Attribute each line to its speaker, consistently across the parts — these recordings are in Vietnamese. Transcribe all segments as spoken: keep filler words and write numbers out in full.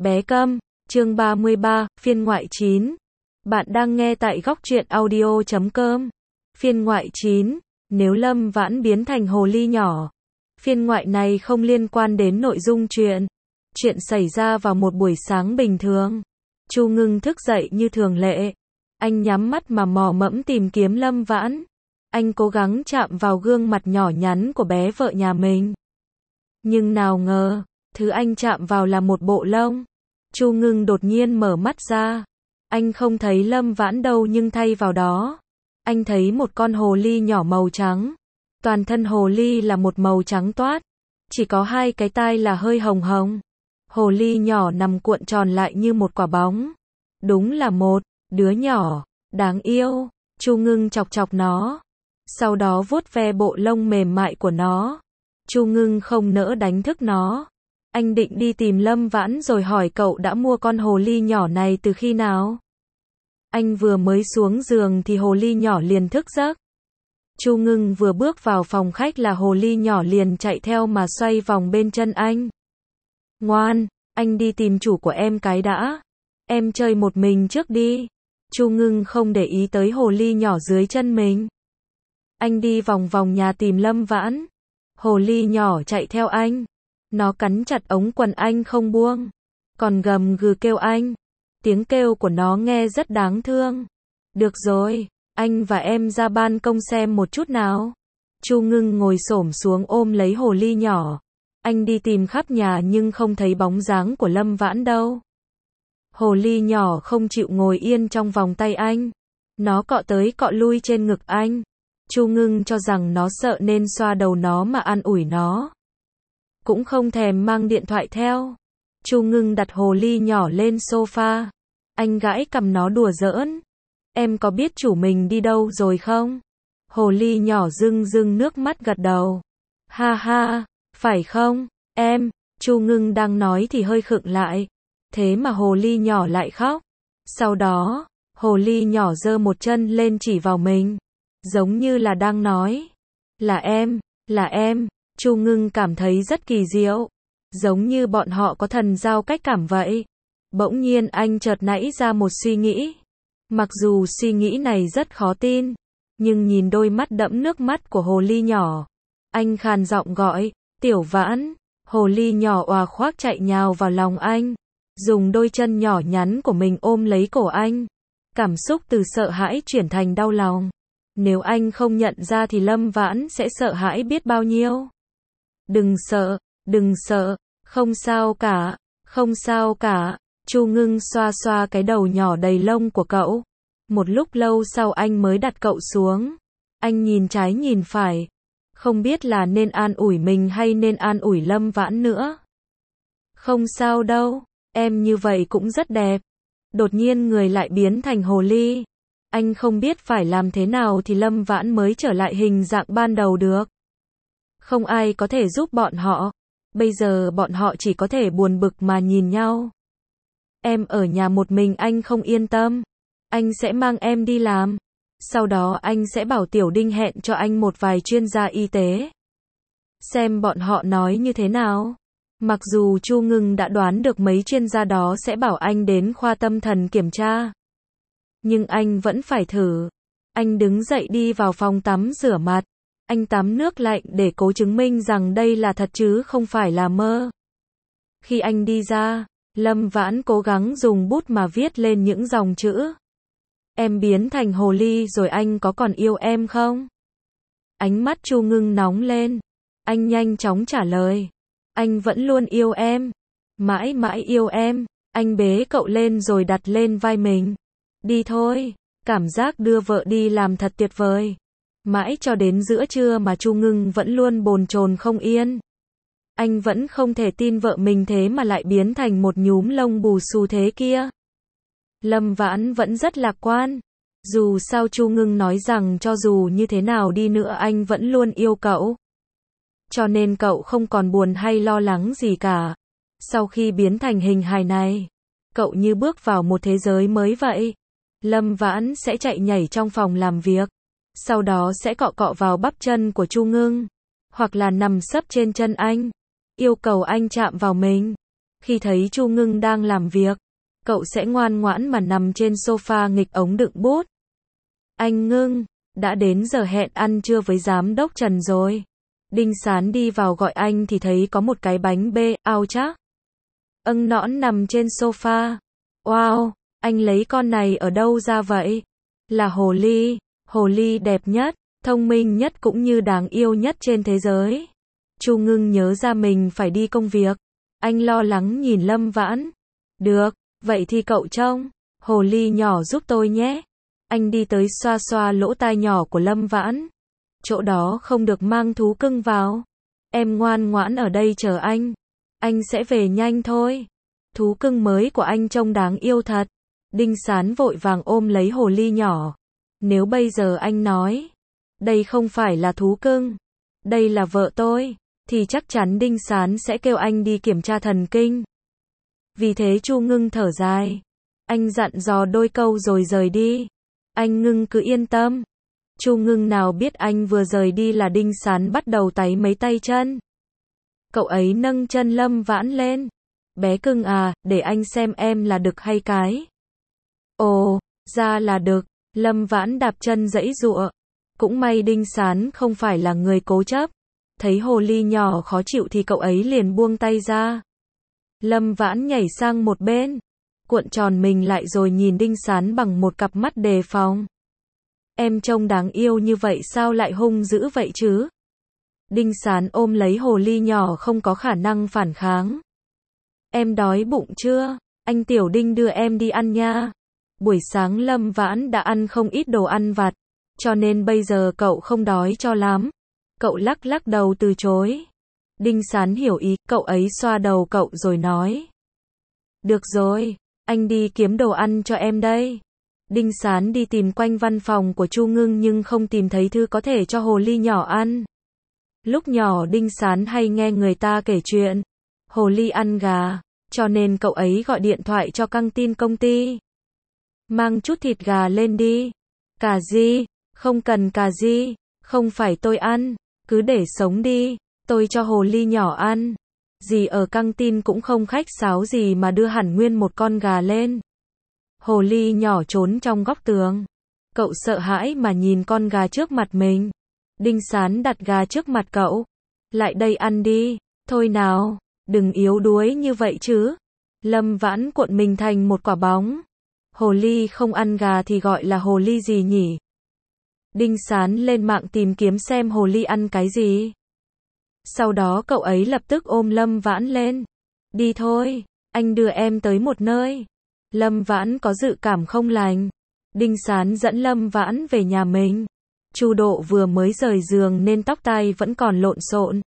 Speaker 1: Bé Câm, chương ba mươi ba, phiên ngoại chín. Bạn đang nghe tại góc truyện audio chấm com. Phiên ngoại chín, nếu Lâm Vãn biến thành hồ ly nhỏ. Phiên ngoại này không liên quan đến nội dung chuyện. Chuyện xảy ra vào một buổi sáng bình thường. Chu Ngưng thức dậy như thường lệ. Anh nhắm mắt mà mò mẫm tìm kiếm Lâm Vãn. Anh cố gắng chạm vào gương mặt nhỏ nhắn của bé vợ nhà mình. Nhưng nào ngờ, thứ anh chạm vào là một bộ lông. Chu Ngưng đột nhiên mở mắt ra. Anh không thấy Lâm Vãn đâu, nhưng thay vào đó, anh thấy một con hồ ly nhỏ màu trắng. Toàn thân hồ ly là một màu trắng toát, chỉ có hai cái tai là hơi hồng hồng. Hồ ly nhỏ nằm cuộn tròn lại như một quả bóng. Đúng là một đứa nhỏ đáng yêu. Chu Ngưng chọc chọc nó, sau đó vuốt ve bộ lông mềm mại của nó. Chu Ngưng không nỡ đánh thức nó. Anh định đi tìm Lâm Vãn rồi hỏi cậu đã mua con hồ ly nhỏ này từ khi nào. Anh vừa mới xuống giường thì hồ ly nhỏ liền thức giấc. Chu Ngưng vừa bước vào phòng khách là hồ ly nhỏ liền chạy theo mà xoay vòng bên chân anh. Ngoan, anh đi tìm chủ của em cái đã. Em chơi một mình trước đi. Chu Ngưng không để ý tới hồ ly nhỏ dưới chân mình. Anh đi vòng vòng nhà tìm Lâm Vãn. Hồ ly nhỏ chạy theo anh. Nó cắn chặt ống quần anh không buông, còn gầm gừ kêu anh. Tiếng kêu của nó nghe rất đáng thương. Được rồi, anh và em ra ban công xem một chút nào. Chu Ngưng ngồi xổm xuống ôm lấy hồ ly nhỏ. Anh đi tìm khắp nhà nhưng không thấy bóng dáng của Lâm Vãn đâu. Hồ ly nhỏ không chịu ngồi yên trong vòng tay anh. Nó cọ tới cọ lui trên ngực anh. Chu Ngưng cho rằng nó sợ nên xoa đầu nó mà an ủi nó. Cũng không thèm mang điện thoại theo. Chu Ngưng đặt hồ ly nhỏ lên sofa. Anh gãi cằm nó đùa giỡn. Em có biết chủ mình đi đâu rồi không? Hồ ly nhỏ rưng rưng nước mắt gật đầu. Ha ha, phải không, em? Chu Ngưng đang nói thì hơi khựng lại. Thế mà hồ ly nhỏ lại khóc. Sau đó, hồ ly nhỏ giơ một chân lên chỉ vào mình. Giống như là đang nói. Là em, là em. Chu Ngưng cảm thấy rất kỳ diệu. Giống như bọn họ có thần giao cách cảm vậy. Bỗng nhiên anh chợt nảy ra một suy nghĩ. Mặc dù suy nghĩ này rất khó tin, nhưng nhìn đôi mắt đẫm nước mắt của hồ ly nhỏ, anh khàn giọng gọi, Tiểu Vãn. Hồ ly nhỏ òa khoác chạy nhào vào lòng anh, dùng đôi chân nhỏ nhắn của mình ôm lấy cổ anh. Cảm xúc từ sợ hãi chuyển thành đau lòng. Nếu anh không nhận ra thì Lâm Vãn sẽ sợ hãi biết bao nhiêu. Đừng sợ, đừng sợ, không sao cả, không sao cả. Chu Ngưng xoa xoa cái đầu nhỏ đầy lông của cậu. Một lúc lâu sau anh mới đặt cậu xuống. Anh nhìn trái nhìn phải, không biết là nên an ủi mình hay nên an ủi Lâm Vãn nữa. Không sao đâu, em như vậy cũng rất đẹp. Đột nhiên người lại biến thành hồ ly. Anh không biết phải làm thế nào thì Lâm Vãn mới trở lại hình dạng ban đầu được. Không ai có thể giúp bọn họ. Bây giờ bọn họ chỉ có thể buồn bực mà nhìn nhau. Em ở nhà một mình anh không yên tâm. Anh sẽ mang em đi làm. Sau đó anh sẽ bảo Tiểu Đinh hẹn cho anh một vài chuyên gia y tế. Xem bọn họ nói như thế nào. Mặc dù Chu Ngưng đã đoán được mấy chuyên gia đó sẽ bảo anh đến khoa tâm thần kiểm tra. Nhưng anh vẫn phải thử. Anh đứng dậy đi vào phòng tắm rửa mặt. Anh tắm nước lạnh để cố chứng minh rằng đây là thật chứ không phải là mơ. Khi anh đi ra, Lâm Vãn cố gắng dùng bút mà viết lên những dòng chữ. Em biến thành hồ ly rồi anh có còn yêu em không? Ánh mắt Chu Ngưng nóng lên. Anh nhanh chóng trả lời. Anh vẫn luôn yêu em. Mãi mãi yêu em. Anh bế cậu lên rồi đặt lên vai mình. Đi thôi. Cảm giác đưa vợ đi làm thật tuyệt vời. Mãi cho đến giữa trưa mà Chu Ngưng vẫn luôn bồn chồn không yên. Anh vẫn không thể tin vợ mình thế mà lại biến thành một nhúm lông bù xù thế kia. Lâm Vãn vẫn rất lạc quan. Dù sao Chu Ngưng nói rằng cho dù như thế nào đi nữa anh vẫn luôn yêu cậu. Cho nên cậu không còn buồn hay lo lắng gì cả. Sau khi biến thành hình hài này, cậu như bước vào một thế giới mới vậy. Lâm Vãn sẽ chạy nhảy trong phòng làm việc. Sau đó sẽ cọ cọ vào bắp chân của Chu Ngưng. Hoặc là nằm sấp trên chân anh. Yêu cầu anh chạm vào mình. Khi thấy Chu Ngưng đang làm việc, cậu sẽ ngoan ngoãn mà nằm trên sofa nghịch ống đựng bút. Anh Ngưng, đã đến giờ hẹn ăn trưa với giám đốc Trần rồi. Đinh Sán đi vào gọi anh thì thấy có một cái bánh bê, ao chắc. Âng nõn nằm trên sofa. Wow, anh lấy con này ở đâu ra vậy? Là hồ ly, hồ ly đẹp nhất, thông minh nhất cũng như đáng yêu nhất trên thế giới. Chu Ngưng nhớ ra mình phải đi công việc. Anh lo lắng nhìn Lâm Vãn. Được, vậy thì cậu trông hồ ly nhỏ giúp tôi nhé. Anh đi tới xoa xoa lỗ tai nhỏ của Lâm Vãn. Chỗ đó không được mang thú cưng vào. Em ngoan ngoãn ở đây chờ anh. Anh sẽ về nhanh thôi. Thú cưng mới của anh trông đáng yêu thật. Đinh Sán vội vàng ôm lấy hồ ly nhỏ. Nếu bây giờ anh nói, đây không phải là thú cưng, đây là vợ tôi, thì chắc chắn Đinh Sán sẽ kêu anh đi kiểm tra thần kinh. Vì thế Chu Ngưng thở dài. Anh dặn dò đôi câu rồi rời đi. Anh Ngưng cứ yên tâm. Chu Ngưng nào biết anh vừa rời đi là Đinh Sán bắt đầu táy mấy tay chân. Cậu ấy nâng chân Lâm Vãn lên. Bé cưng à, để anh xem em là đực hay cái. Ồ, ra là đực. Lâm Vãn đạp chân giãy giụa. Cũng may Đinh Sán không phải là người cố chấp. Thấy hồ ly nhỏ khó chịu thì cậu ấy liền buông tay ra. Lâm Vãn nhảy sang một bên, cuộn tròn mình lại rồi nhìn Đinh Sán bằng một cặp mắt đề phòng. Em trông đáng yêu như vậy sao lại hung dữ vậy chứ? Đinh Sán ôm lấy hồ ly nhỏ không có khả năng phản kháng. Em đói bụng chưa? Anh Tiểu Đinh đưa em đi ăn nha. Buổi sáng Lâm Vãn đã ăn không ít đồ ăn vặt, cho nên bây giờ cậu không đói cho lắm. Cậu lắc lắc đầu từ chối. Đinh Sán hiểu ý, cậu ấy xoa đầu cậu rồi nói. Được rồi, anh đi kiếm đồ ăn cho em đây. Đinh Sán đi tìm quanh văn phòng của Chu Ngưng nhưng không tìm thấy thứ có thể cho hồ ly nhỏ ăn. Lúc nhỏ Đinh Sán hay nghe người ta kể chuyện hồ ly ăn gà, cho nên cậu ấy gọi điện thoại cho căng tin công ty. Mang chút thịt gà lên đi. Cà ri, không cần cà ri, không phải tôi ăn, cứ để sống đi, tôi cho hồ ly nhỏ ăn. Dì ở căng tin cũng không khách sáo gì mà đưa hẳn nguyên một con gà lên. Hồ ly nhỏ trốn trong góc tường. Cậu sợ hãi mà nhìn con gà trước mặt mình. Đinh Sán đặt gà trước mặt cậu. Lại đây ăn đi, thôi nào, đừng yếu đuối như vậy chứ. Lâm Vãn cuộn mình thành một quả bóng. Hồ ly không ăn gà thì gọi là hồ ly gì nhỉ? Đinh Sán lên mạng tìm kiếm xem hồ ly ăn cái gì. Sau đó cậu ấy lập tức ôm Lâm Vãn lên. Đi thôi, anh đưa em tới một nơi. Lâm Vãn có dự cảm không lành. Đinh Sán dẫn Lâm Vãn về nhà mình. Chu Độ vừa mới rời giường nên tóc tai vẫn còn lộn xộn.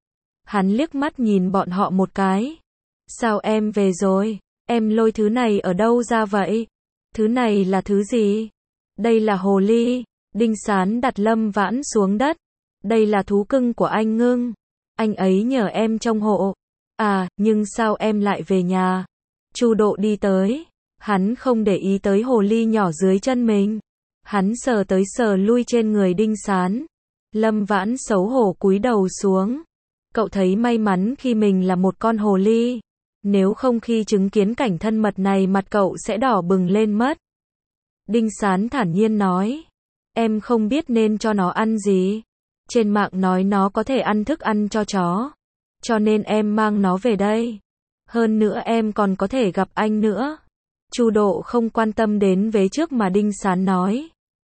Speaker 1: Hắn liếc mắt nhìn bọn họ một cái. Sao em về rồi? Em lôi thứ này ở đâu ra vậy? Thứ này là thứ gì? Đây là hồ ly. Đinh Sán đặt Lâm Vãn xuống đất. Đây là thú cưng của anh Ngưng. Anh ấy nhờ em trông hộ. À, nhưng sao em lại về nhà? Chu Độ đi tới. Hắn không để ý tới hồ ly nhỏ dưới chân mình. Hắn sờ tới sờ lui trên người Đinh Sán. Lâm Vãn xấu hổ cúi đầu xuống. Cậu thấy may mắn khi mình là một con hồ ly. Nếu không khi chứng kiến cảnh thân mật này mặt cậu sẽ đỏ bừng lên mất. Đinh Sán thản nhiên nói. Em không biết nên cho nó ăn gì. Trên mạng nói nó có thể ăn thức ăn cho chó. Cho nên em mang nó về đây. Hơn nữa em còn có thể gặp anh nữa. Chu Độ không quan tâm đến vế trước mà Đinh Sán nói.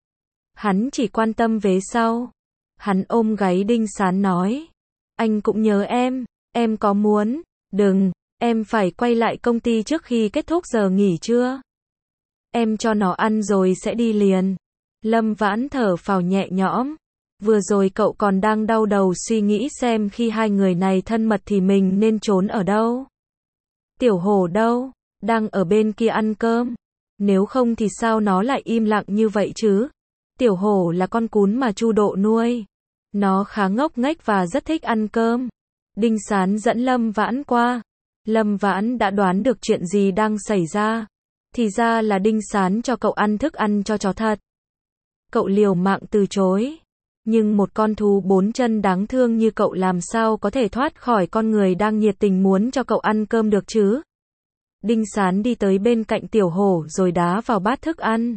Speaker 1: Hắn chỉ quan tâm vế sau. Hắn ôm gáy Đinh Sán nói. Anh cũng nhớ em. Em có muốn? Đừng. Em phải quay lại công ty trước khi kết thúc giờ nghỉ trưa. Em cho nó ăn rồi sẽ đi liền. Lâm Vãn thở phào nhẹ nhõm. Vừa rồi cậu còn đang đau đầu suy nghĩ xem khi hai người này thân mật thì mình nên trốn ở đâu. Tiểu Hổ đâu? Đang ở bên kia ăn cơm. Nếu không thì sao nó lại im lặng như vậy chứ? Tiểu Hổ là con cún mà Chu Độ nuôi. Nó khá ngốc nghếch và rất thích ăn cơm. Đinh Sán dẫn Lâm Vãn qua. Lâm Vãn đã đoán được chuyện gì đang xảy ra. Thì ra là Đinh Sán cho cậu ăn thức ăn cho chó thật. Cậu liều mạng từ chối. Nhưng một con thú bốn chân đáng thương như cậu làm sao có thể thoát khỏi con người đang nhiệt tình muốn cho cậu ăn cơm được chứ? Đinh Sán đi tới bên cạnh tiểu hổ rồi đá vào bát thức ăn.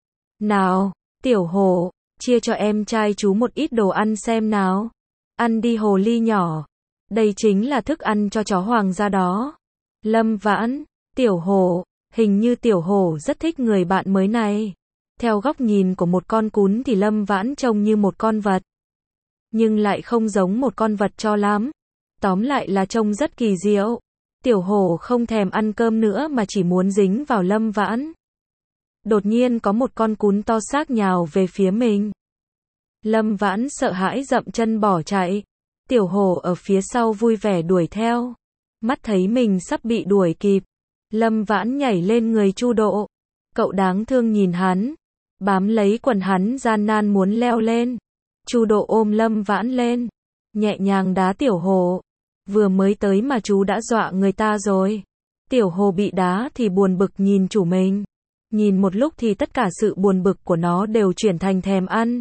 Speaker 1: Nào, tiểu hổ, chia cho em trai chú một ít đồ ăn xem nào. Ăn đi hồ ly nhỏ. Đây chính là thức ăn cho chó hoàng gia đó. Lâm Vãn, tiểu hổ, hình như tiểu hổ rất thích người bạn mới này. Theo góc nhìn của một con cún thì Lâm Vãn trông như một con vật. Nhưng lại không giống một con vật cho lắm. Tóm lại là trông rất kỳ diệu. Tiểu hổ không thèm ăn cơm nữa mà chỉ muốn dính vào Lâm Vãn. Đột nhiên có một con cún to xác nhào về phía mình. Lâm Vãn sợ hãi dậm chân bỏ chạy. Tiểu hổ ở phía sau vui vẻ đuổi theo. Mắt thấy mình sắp bị đuổi kịp. Lâm Vãn nhảy lên người Chu Độ. Cậu đáng thương nhìn hắn. Bám lấy quần hắn gian nan muốn leo lên. Chu Độ ôm Lâm Vãn lên. Nhẹ nhàng đá tiểu hổ. Vừa mới tới mà chú đã dọa người ta rồi. Tiểu hổ bị đá thì buồn bực nhìn chủ mình. Nhìn một lúc thì tất cả sự buồn bực của nó đều chuyển thành thèm ăn.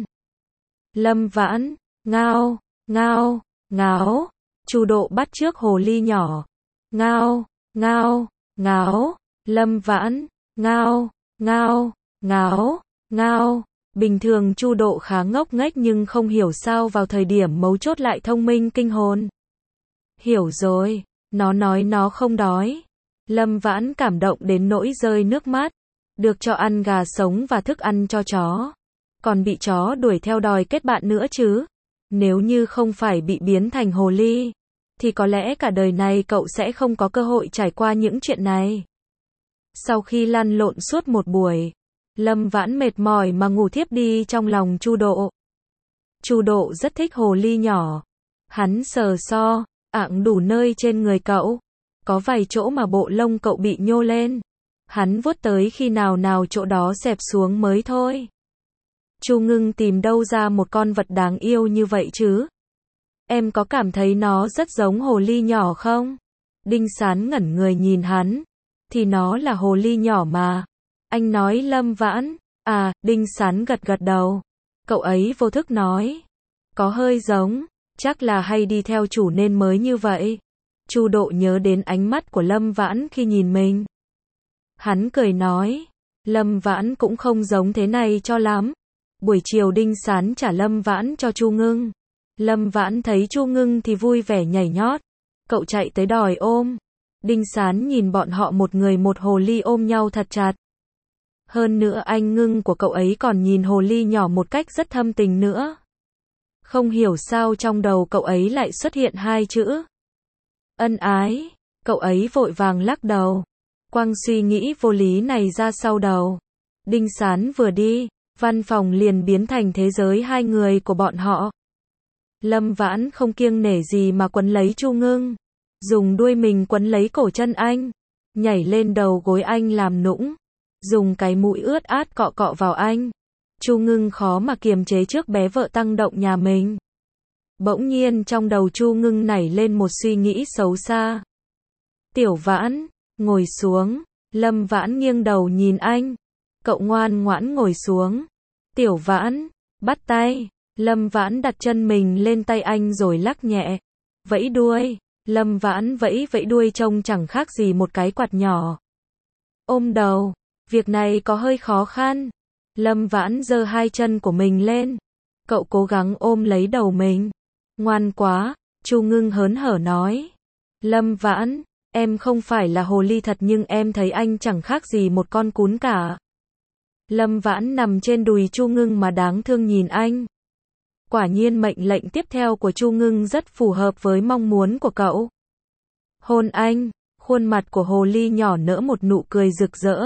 Speaker 1: Lâm Vãn, ngao, ngao, ngáo. Chu Độ bắt trước hồ ly nhỏ. Ngao, ngao, ngáo. Lâm Vãn, ngao, ngao, ngáo, ngao. Bình thường Chu Độ khá ngốc nghếch nhưng không hiểu sao vào thời điểm mấu chốt lại thông minh kinh hồn. Hiểu rồi, nó nói nó không đói. Lâm Vãn cảm động đến nỗi rơi nước mắt. Được cho ăn gà sống và thức ăn cho chó. Còn bị chó đuổi theo đòi kết bạn nữa chứ. Nếu như không phải bị biến thành hồ ly, thì có lẽ cả đời này cậu sẽ không có cơ hội trải qua những chuyện này. Sau khi lăn lộn suốt một buổi, Lâm Vãn mệt mỏi mà ngủ thiếp đi trong lòng Chu Độ. Chu Độ rất thích hồ ly nhỏ. Hắn sờ so, ạng đủ nơi trên người cậu. Có vài chỗ mà bộ lông cậu bị nhô lên. Hắn vuốt tới khi nào nào chỗ đó xẹp xuống mới thôi. Chu Ngưng tìm đâu ra một con vật đáng yêu như vậy chứ? Em có cảm thấy nó rất giống hồ ly nhỏ không? Đinh Sán ngẩn người nhìn hắn. Thì nó là hồ ly nhỏ mà. Anh nói Lâm Vãn. À, Đinh Sán gật gật đầu. Cậu ấy vô thức nói. Có hơi giống. Chắc là hay đi theo chủ nên mới như vậy. Chu Độ nhớ đến ánh mắt của Lâm Vãn khi nhìn mình. Hắn cười nói. Lâm Vãn cũng không giống thế này cho lắm. Buổi chiều Đinh Sán trả Lâm Vãn cho Chu Ngưng. Lâm Vãn thấy Chu Ngưng thì vui vẻ nhảy nhót. Cậu chạy tới đòi ôm. Đinh Sán nhìn bọn họ một người một hồ ly ôm nhau thật chặt. Hơn nữa anh Ngưng của cậu ấy còn nhìn hồ ly nhỏ một cách rất thâm tình nữa. Không hiểu sao trong đầu cậu ấy lại xuất hiện hai chữ. Ân ái. Cậu ấy vội vàng lắc đầu. Quăng suy nghĩ vô lý này ra sau đầu. Đinh Sán vừa đi, văn phòng liền biến thành thế giới hai người của bọn họ. Lâm Vãn không kiêng nể gì mà quấn lấy Chu Ngưng. Dùng đuôi mình quấn lấy cổ chân anh. Nhảy lên đầu gối anh làm nũng. Dùng cái mũi ướt át cọ cọ vào anh. Chu Ngưng khó mà kiềm chế trước bé vợ tăng động nhà mình. Bỗng nhiên trong đầu Chu Ngưng nảy lên một suy nghĩ xấu xa. Tiểu Vãn, ngồi xuống. Lâm Vãn nghiêng đầu nhìn anh. Cậu ngoan ngoãn ngồi xuống. Tiểu Vãn, bắt tay. Lâm Vãn đặt chân mình lên tay anh rồi lắc nhẹ. Vẫy đuôi. Lâm Vãn vẫy vẫy đuôi trông chẳng khác gì một cái quạt nhỏ. Ôm đầu. Việc này có hơi khó khăn. Lâm Vãn giơ hai chân của mình lên. Cậu cố gắng ôm lấy đầu mình. Ngoan quá, Chu Ngưng hớn hở nói. Lâm Vãn, em không phải là hồ ly thật nhưng em thấy anh chẳng khác gì một con cún cả. Lâm Vãn nằm trên đùi Chu Ngưng mà đáng thương nhìn anh. Quả nhiên mệnh lệnh tiếp theo của Chu Ngưng rất phù hợp với mong muốn của cậu. Hôn anh, khuôn mặt của hồ ly nhỏ nở một nụ cười rực rỡ.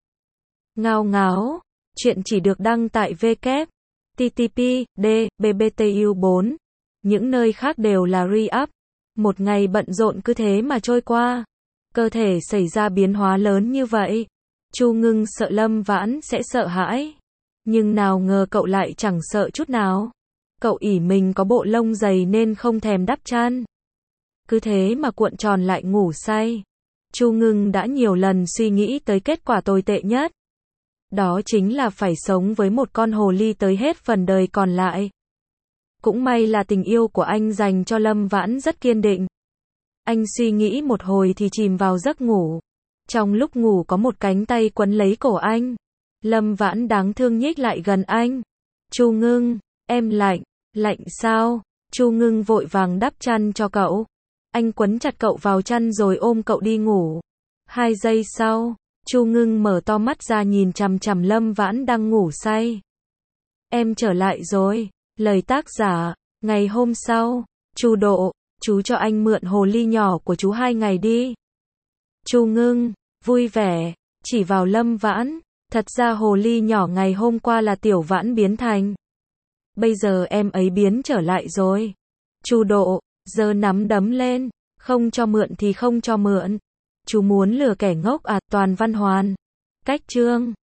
Speaker 1: Ngao ngáo, chuyện chỉ được đăng tại w w w chấm t t p d b b t u bốn. Những nơi khác đều là re-up. Một ngày bận rộn cứ thế mà trôi qua. Cơ thể xảy ra biến hóa lớn như vậy. Chu Ngưng sợ Lâm Vãn sẽ sợ hãi. Nhưng nào ngờ cậu lại chẳng sợ chút nào. Cậu ỷ mình có bộ lông dày nên không thèm đắp chăn. Cứ thế mà cuộn tròn lại ngủ say. Chu Ngưng đã nhiều lần suy nghĩ tới kết quả tồi tệ nhất. Đó chính là phải sống với một con hồ ly tới hết phần đời còn lại. Cũng may là tình yêu của anh dành cho Lâm Vãn rất kiên định. Anh suy nghĩ một hồi thì chìm vào giấc ngủ. Trong lúc ngủ có một cánh tay quấn lấy cổ anh. Lâm Vãn đáng thương nhích lại gần anh. Chu Ngưng, em lạnh, lạnh sao? Chu Ngưng vội vàng đắp chăn cho cậu. Anh quấn chặt cậu vào chăn rồi ôm cậu đi ngủ. Hai giây sau, Chu Ngưng mở to mắt ra nhìn chằm chằm Lâm Vãn đang ngủ say. Em trở lại rồi. Lời tác giả, ngày hôm sau, Chu Độ, chú cho anh mượn hồ ly nhỏ của chú hai ngày đi. Chu Ngưng, vui vẻ, chỉ vào Lâm Vãn, thật ra hồ ly nhỏ ngày hôm qua là Tiểu Vãn biến thành. Bây giờ em ấy biến trở lại rồi. Chu Độ, giơ nắm đấm lên, không cho mượn thì không cho mượn. Chú muốn lừa kẻ ngốc à, Toàn Văn Hoàn. Cách chương